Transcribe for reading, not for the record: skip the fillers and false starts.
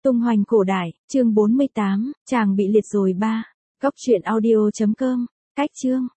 Tung hoành cổ đại, chương 48, chàng bị liệt rồi ba. Cóc truyện audio.com, cách chương.